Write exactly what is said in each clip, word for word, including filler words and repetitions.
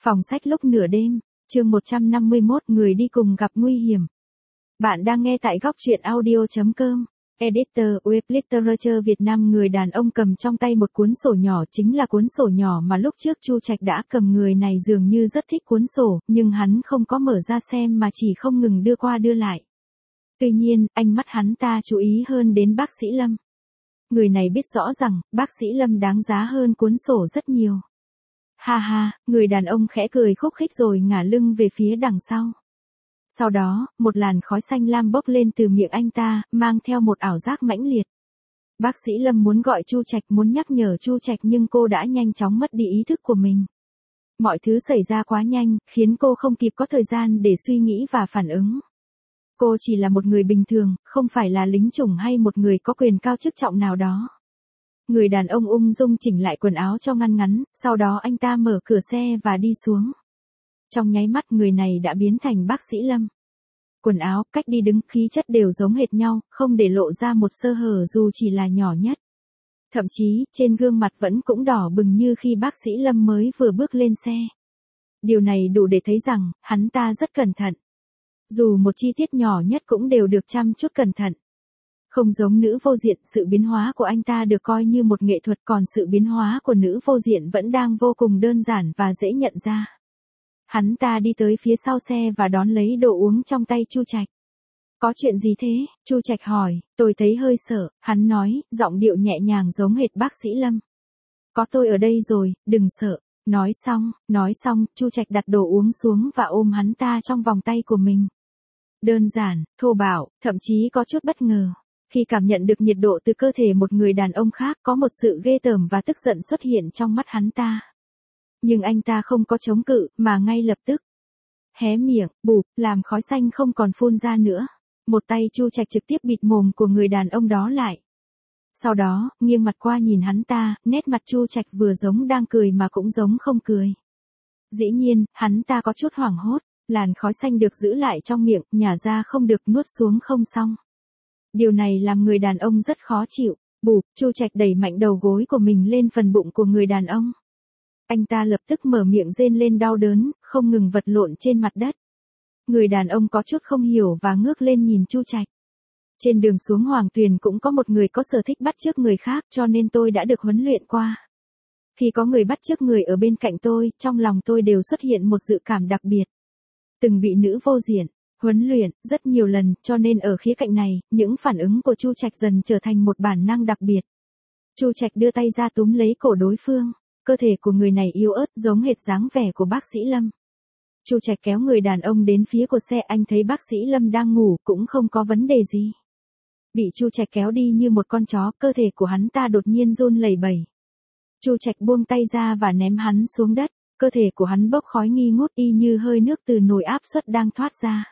Phòng sách lúc nửa đêm, chương một trăm năm mươi mốt người đi cùng gặp nguy hiểm. Bạn đang nghe tại góc truyện audio chấm com. Editor Web Literature Việt Nam. Người đàn ông cầm trong tay một cuốn sổ nhỏ chính là cuốn sổ nhỏ mà lúc trước Chu Trạch đã cầm. Người này dường như rất thích cuốn sổ, nhưng hắn không có mở ra xem mà chỉ không ngừng đưa qua đưa lại. Tuy nhiên, ánh mắt hắn ta chú ý hơn đến bác sĩ Lâm. Người này biết rõ rằng, bác sĩ Lâm đáng giá hơn cuốn sổ rất nhiều. Ha ha, người đàn ông khẽ cười khúc khích rồi ngả lưng về phía đằng sau. Sau đó, một làn khói xanh lam bốc lên từ miệng anh ta, mang theo một ảo giác mãnh liệt. Bác sĩ Lâm muốn gọi Chu Trạch, muốn nhắc nhở Chu Trạch, nhưng cô đã nhanh chóng mất đi ý thức của mình. Mọi thứ xảy ra quá nhanh, khiến cô không kịp có thời gian để suy nghĩ và phản ứng. Cô chỉ là một người bình thường, không phải là lính chủng hay một người có quyền cao chức trọng nào đó. Người đàn ông ung dung chỉnh lại quần áo cho ngăn ngắn, sau đó anh ta mở cửa xe và đi xuống. Trong nháy mắt người này đã biến thành bác sĩ Lâm. Quần áo, cách đi đứng, khí chất đều giống hệt nhau, không để lộ ra một sơ hở dù chỉ là nhỏ nhất. Thậm chí, trên gương mặt vẫn cũng đỏ bừng như khi bác sĩ Lâm mới vừa bước lên xe. Điều này đủ để thấy rằng, hắn ta rất cẩn thận. Dù một chi tiết nhỏ nhất cũng đều được chăm chút cẩn thận. Không giống nữ vô diện, sự biến hóa của anh ta được coi như một nghệ thuật, còn sự biến hóa của nữ vô diện vẫn đang vô cùng đơn giản và dễ nhận ra. Hắn ta đi tới phía sau xe và đón lấy đồ uống trong tay Chu Trạch. Có chuyện gì thế? Chu Trạch hỏi. Tôi thấy hơi sợ, hắn nói, giọng điệu nhẹ nhàng giống hệt bác sĩ Lâm. Có tôi ở đây rồi, đừng sợ. Nói xong, nói xong, Chu Trạch đặt đồ uống xuống và ôm hắn ta trong vòng tay của mình. Đơn giản, thô bạo, thậm chí có chút bất ngờ. Khi cảm nhận được nhiệt độ từ cơ thể một người đàn ông khác, có một sự ghê tởm và tức giận xuất hiện trong mắt hắn ta. Nhưng anh ta không có chống cự, mà ngay lập tức hé miệng, bụp, làm khói xanh không còn phun ra nữa. Một tay Chu Trạch trực tiếp bịt mồm của người đàn ông đó lại. Sau đó, nghiêng mặt qua nhìn hắn ta, nét mặt Chu Trạch vừa giống đang cười mà cũng giống không cười. Dĩ nhiên, hắn ta có chút hoảng hốt, làn khói xanh được giữ lại trong miệng, nhả ra không được, nuốt xuống không xong. Điều này làm người đàn ông rất khó chịu. Bụp, Chu Trạch đẩy mạnh đầu gối của mình lên phần bụng của người đàn ông. Anh ta lập tức mở miệng rên lên đau đớn, không ngừng vật lộn trên mặt đất. Người đàn ông có chút không hiểu và ngước lên nhìn Chu Trạch. Trên đường xuống Hoàng Tuyền cũng có một người có sở thích bắt chước người khác, cho nên tôi đã được huấn luyện qua. Khi có người bắt chước người ở bên cạnh tôi, trong lòng tôi đều xuất hiện một dự cảm đặc biệt. Từng bị nữ vô diện huấn luyện rất nhiều lần, cho nên ở khía cạnh này, những phản ứng của Chu Trạch dần trở thành một bản năng đặc biệt. Chu Trạch đưa tay ra túm lấy cổ đối phương, cơ thể của người này yếu ớt giống hệt dáng vẻ của bác sĩ Lâm. Chu Trạch kéo người đàn ông đến phía của xe, anh thấy bác sĩ Lâm đang ngủ, cũng không có vấn đề gì. Bị Chu Trạch kéo đi như một con chó, cơ thể của hắn ta đột nhiên run lẩy bẩy. Chu Trạch buông tay ra và ném hắn xuống đất, cơ thể của hắn bốc khói nghi ngút y như hơi nước từ nồi áp suất đang thoát ra.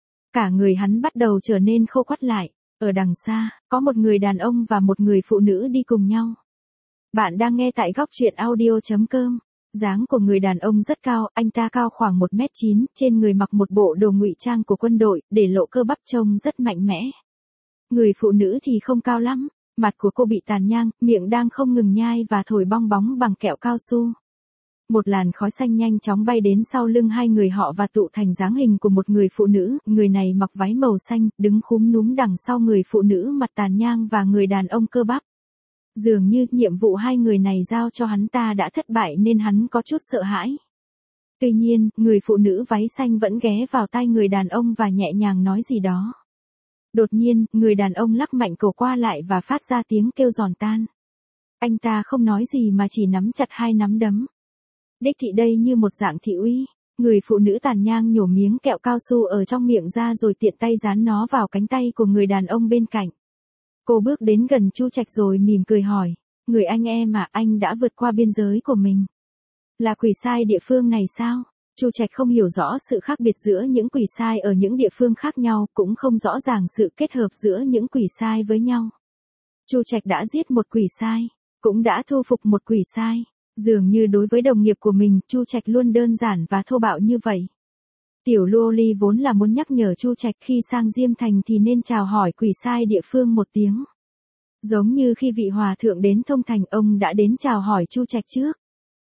Cả người hắn bắt đầu trở nên khô quắt lại. Ở đằng xa, có một người đàn ông và một người phụ nữ đi cùng nhau. Bạn đang nghe tại góc truyện audio chấm com. Dáng của người đàn ông rất cao, anh ta cao khoảng một mét chín, trên người mặc một bộ đồ ngụy trang của quân đội, để lộ cơ bắp trông rất mạnh mẽ. Người phụ nữ thì không cao lắm, mặt của cô bị tàn nhang, miệng đang không ngừng nhai và thổi bong bóng bằng kẹo cao su. Một làn khói xanh nhanh chóng bay đến sau lưng hai người họ và tụ thành dáng hình của một người phụ nữ, người này mặc váy màu xanh, đứng khúm núm đằng sau người phụ nữ mặt tàn nhang và người đàn ông cơ bắp. Dường như nhiệm vụ hai người này giao cho hắn ta đã thất bại nên hắn có chút sợ hãi. Tuy nhiên, người phụ nữ váy xanh vẫn ghé vào tai người đàn ông và nhẹ nhàng nói gì đó. Đột nhiên, người đàn ông lắc mạnh cổ qua lại và phát ra tiếng kêu giòn tan. Anh ta không nói gì mà chỉ nắm chặt hai nắm đấm. Đích thị đây như một dạng thị uy. Người phụ nữ tàn nhang nhổ miếng kẹo cao su ở trong miệng ra rồi tiện tay dán nó vào cánh tay của người đàn ông bên cạnh. Cô bước đến gần Chu Trạch rồi mỉm cười hỏi. Người anh em mà, anh đã vượt qua biên giới của mình. Là quỷ sai địa phương này sao? Chu Trạch không hiểu rõ sự khác biệt giữa những quỷ sai ở những địa phương khác nhau, cũng không rõ ràng sự kết hợp giữa những quỷ sai với nhau. Chu Trạch đã giết một quỷ sai, cũng đã thu phục một quỷ sai. Dường như đối với đồng nghiệp của mình, Chu Trạch luôn đơn giản và thô bạo như vậy. Tiểu Loli vốn là muốn nhắc nhở Chu Trạch khi sang Diêm Thành thì nên chào hỏi quỷ sai địa phương một tiếng. Giống như khi vị hòa thượng đến Thông Thành, ông đã đến chào hỏi Chu Trạch trước.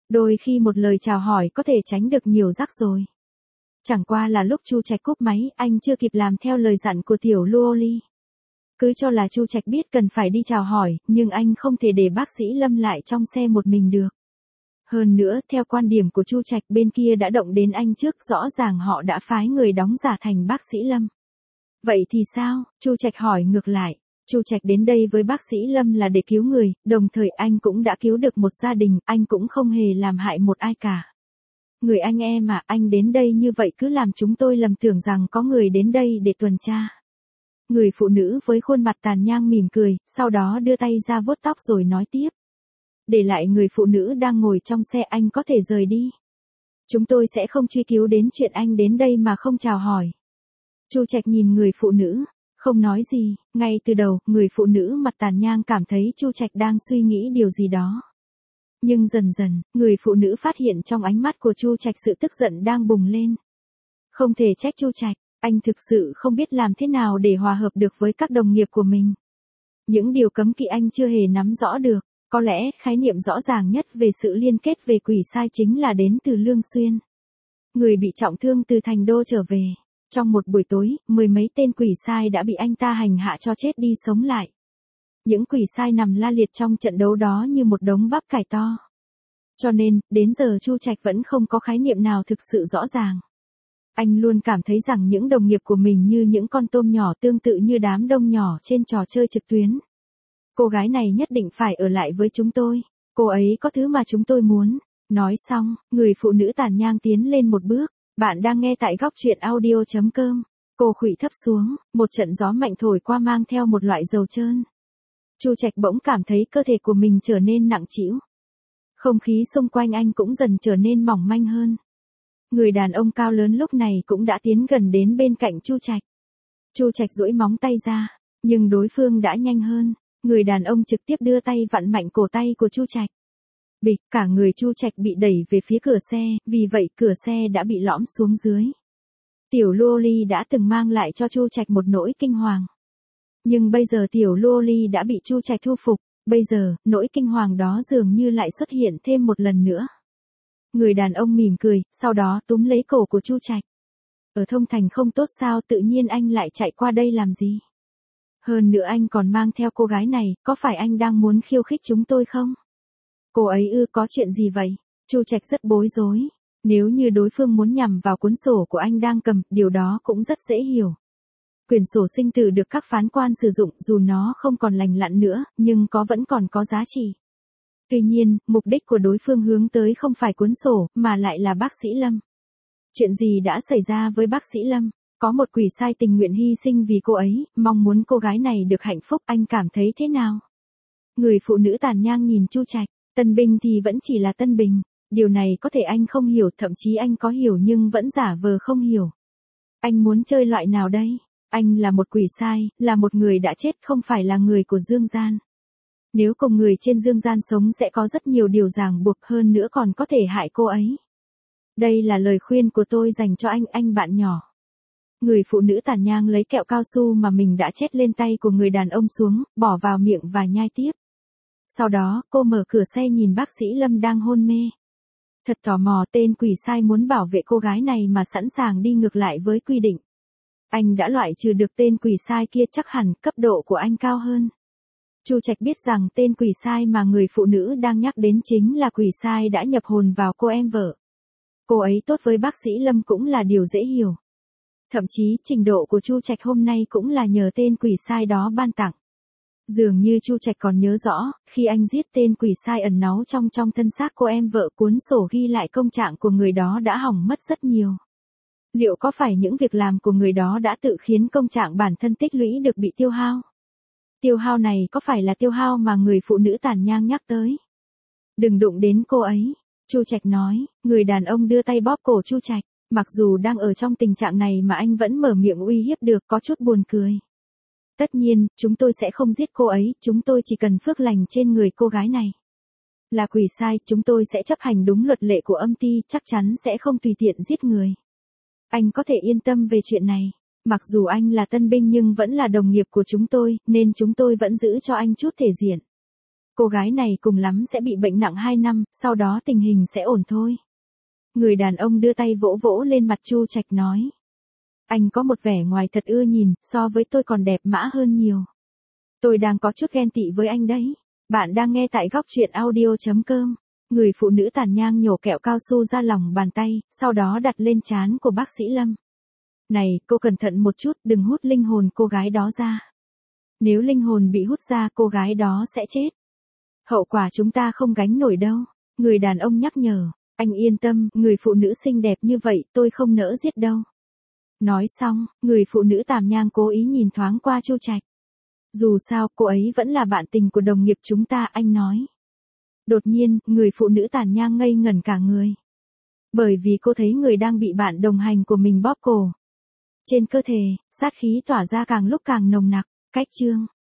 Đôi khi một lời chào hỏi có thể tránh được nhiều rắc rối. Chẳng qua là lúc Chu Trạch cúp máy, anh chưa kịp làm theo lời dặn của tiểu Luoli. Cứ cho là Chu Trạch biết cần phải đi chào hỏi, nhưng anh không thể để bác sĩ Lâm lại trong xe một mình được. Hơn nữa, theo quan điểm của Chu Trạch, bên kia đã động đến anh trước, rõ ràng họ đã phái người đóng giả thành bác sĩ Lâm. Vậy thì sao? Chu Trạch hỏi ngược lại. Chu Trạch đến đây với bác sĩ Lâm là để cứu người, đồng thời anh cũng đã cứu được một gia đình, anh cũng không hề làm hại một ai cả. Người anh em mà, anh đến đây như vậy cứ làm chúng tôi lầm tưởng rằng có người đến đây để tuần tra. Người phụ nữ với khuôn mặt tàn nhang mỉm cười, sau đó đưa tay ra vuốt tóc rồi nói tiếp. Để lại người phụ nữ đang ngồi trong xe, anh có thể rời đi. Chúng tôi sẽ không truy cứu đến chuyện anh đến đây mà không chào hỏi. Chu Trạch nhìn người phụ nữ, không nói gì, ngay từ đầu, người phụ nữ mặt tàn nhang cảm thấy Chu Trạch đang suy nghĩ điều gì đó. Nhưng dần dần, người phụ nữ phát hiện trong ánh mắt của Chu Trạch sự tức giận đang bùng lên. Không thể trách Chu Trạch, anh thực sự không biết làm thế nào để hòa hợp được với các đồng nghiệp của mình. Những điều cấm kỵ anh chưa hề nắm rõ được, có lẽ khái niệm rõ ràng nhất về sự liên kết về quỷ sai chính là đến từ Lương Xuyên. Người bị trọng thương từ thành đô trở về. Trong một buổi tối, mười mấy tên quỷ sai đã bị anh ta hành hạ cho chết đi sống lại. Những quỷ sai nằm la liệt trong trận đấu đó như một đống bắp cải to. Cho nên, đến giờ Chu Trạch vẫn không có khái niệm nào thực sự rõ ràng. Anh luôn cảm thấy rằng những đồng nghiệp của mình như những con tôm nhỏ, tương tự như đám đông nhỏ trên trò chơi trực tuyến. Cô gái này nhất định phải ở lại với chúng tôi. Cô ấy có thứ mà chúng tôi muốn. Nói xong, người phụ nữ tàn nhang tiến lên một bước. Bạn đang nghe tại góc truyện audio chấm com. Cô khuỵu thấp xuống, một trận gió mạnh thổi qua mang theo một loại dầu trơn. Chu Trạch bỗng cảm thấy cơ thể của mình trở nên nặng trĩu. Không khí xung quanh anh cũng dần trở nên mỏng manh hơn. Người đàn ông cao lớn lúc này cũng đã tiến gần đến bên cạnh Chu Trạch. Chu Trạch duỗi móng tay ra, nhưng đối phương đã nhanh hơn. Người đàn ông trực tiếp đưa tay vặn mạnh cổ tay của Chu Trạch. Bịch, cả người Chu Trạch bị đẩy về phía cửa xe, vì vậy cửa xe đã bị lõm xuống dưới. Tiểu Luoli đã từng mang lại cho Chu Trạch một nỗi kinh hoàng. Nhưng bây giờ tiểu Luoli đã bị Chu Trạch thu phục, bây giờ, nỗi kinh hoàng đó dường như lại xuất hiện thêm một lần nữa. Người đàn ông mỉm cười, sau đó túm lấy cổ của Chu Trạch. Ở Thông Thành không tốt sao, tự nhiên anh lại chạy qua đây làm gì? Hơn nữa anh còn mang theo cô gái này, có phải anh đang muốn khiêu khích chúng tôi không? Cô ấy ư, có chuyện gì vậy? Chu Trạch rất bối rối. Nếu như đối phương muốn nhằm vào cuốn sổ của anh đang cầm, điều đó cũng rất dễ hiểu. Quyển sổ sinh tử được các phán quan sử dụng, dù nó không còn lành lặn nữa, nhưng có vẫn còn có giá trị. Tuy nhiên, mục đích của đối phương hướng tới không phải cuốn sổ, mà lại là bác sĩ Lâm. Chuyện gì đã xảy ra với bác sĩ Lâm? Có một quỷ sai tình nguyện hy sinh vì cô ấy, mong muốn cô gái này được hạnh phúc, anh cảm thấy thế nào? Người phụ nữ tàn nhang nhìn Chu Trạch, tân binh thì vẫn chỉ là tân binh. Điều này có thể anh không hiểu, thậm chí anh có hiểu nhưng vẫn giả vờ không hiểu. Anh muốn chơi loại nào đây? Anh là một quỷ sai, là một người đã chết, không phải là người của dương gian. Nếu cùng người trên dương gian sống sẽ có rất nhiều điều ràng buộc, hơn nữa còn có thể hại cô ấy. Đây là lời khuyên của tôi dành cho anh, anh bạn nhỏ. Người phụ nữ tàn nhang lấy kẹo cao su mà mình đã chết lên tay của người đàn ông xuống, bỏ vào miệng và nhai tiếp. Sau đó, cô mở cửa xe nhìn bác sĩ Lâm đang hôn mê. Thật tò mò, tên quỷ sai muốn bảo vệ cô gái này mà sẵn sàng đi ngược lại với quy định. Anh đã loại trừ được tên quỷ sai kia, chắc hẳn cấp độ của anh cao hơn. Chu Trạch biết rằng tên quỷ sai mà người phụ nữ đang nhắc đến chính là quỷ sai đã nhập hồn vào cô em vợ. Cô ấy tốt với bác sĩ Lâm cũng là điều dễ hiểu. Thậm chí trình độ của Chu Trạch hôm nay cũng là nhờ tên quỷ sai đó ban tặng. Dường như Chu Trạch còn nhớ rõ, khi anh giết tên quỷ sai ẩn náu trong trong thân xác cô em vợ, cuốn sổ ghi lại công trạng của người đó đã hỏng mất rất nhiều. Liệu có phải những việc làm của người đó đã tự khiến công trạng bản thân tích lũy được bị tiêu hao? Tiêu hao này có phải là tiêu hao mà người phụ nữ tàn nhang nhắc tới? Đừng đụng đến cô ấy, Chu Trạch nói. Người đàn ông đưa tay bóp cổ Chu Trạch. Mặc dù đang ở trong tình trạng này mà anh vẫn mở miệng uy hiếp được, có chút buồn cười. Tất nhiên, chúng tôi sẽ không giết cô ấy, chúng tôi chỉ cần phước lành trên người cô gái này. Là quỷ sai, chúng tôi sẽ chấp hành đúng luật lệ của âm ty, chắc chắn sẽ không tùy tiện giết người. Anh có thể yên tâm về chuyện này. Mặc dù anh là tân binh nhưng vẫn là đồng nghiệp của chúng tôi, nên chúng tôi vẫn giữ cho anh chút thể diện. cô gái này cùng lắm sẽ bị bệnh nặng hai năm, sau đó tình hình sẽ ổn thôi. Người đàn ông đưa tay vỗ vỗ lên mặt Chu Trạch nói. Anh có một vẻ ngoài thật ưa nhìn, so với tôi còn đẹp mã hơn nhiều. Tôi đang có chút ghen tị với anh đấy. Bạn đang nghe tại góc truyện audio chấm com. Người phụ nữ tàn nhang nhổ kẹo cao su ra lòng bàn tay, sau đó đặt lên trán của bác sĩ Lâm. Này, cô cẩn thận một chút, đừng hút linh hồn cô gái đó ra. Nếu linh hồn bị hút ra, cô gái đó sẽ chết. Hậu quả chúng ta không gánh nổi đâu. Người đàn ông nhắc nhở. Anh yên tâm, người phụ nữ xinh đẹp như vậy, tôi không nỡ giết đâu. Nói xong, người phụ nữ tàm nhang cố ý nhìn thoáng qua Chu Trạch. Dù sao, cô ấy vẫn là bạn tình của đồng nghiệp chúng ta, anh nói. Đột nhiên, người phụ nữ tàn nhang ngây ngẩn cả người. Bởi vì cô thấy người đang bị bạn đồng hành của mình bóp cổ. Trên cơ thể, sát khí tỏa ra càng lúc càng nồng nặc. Cách chương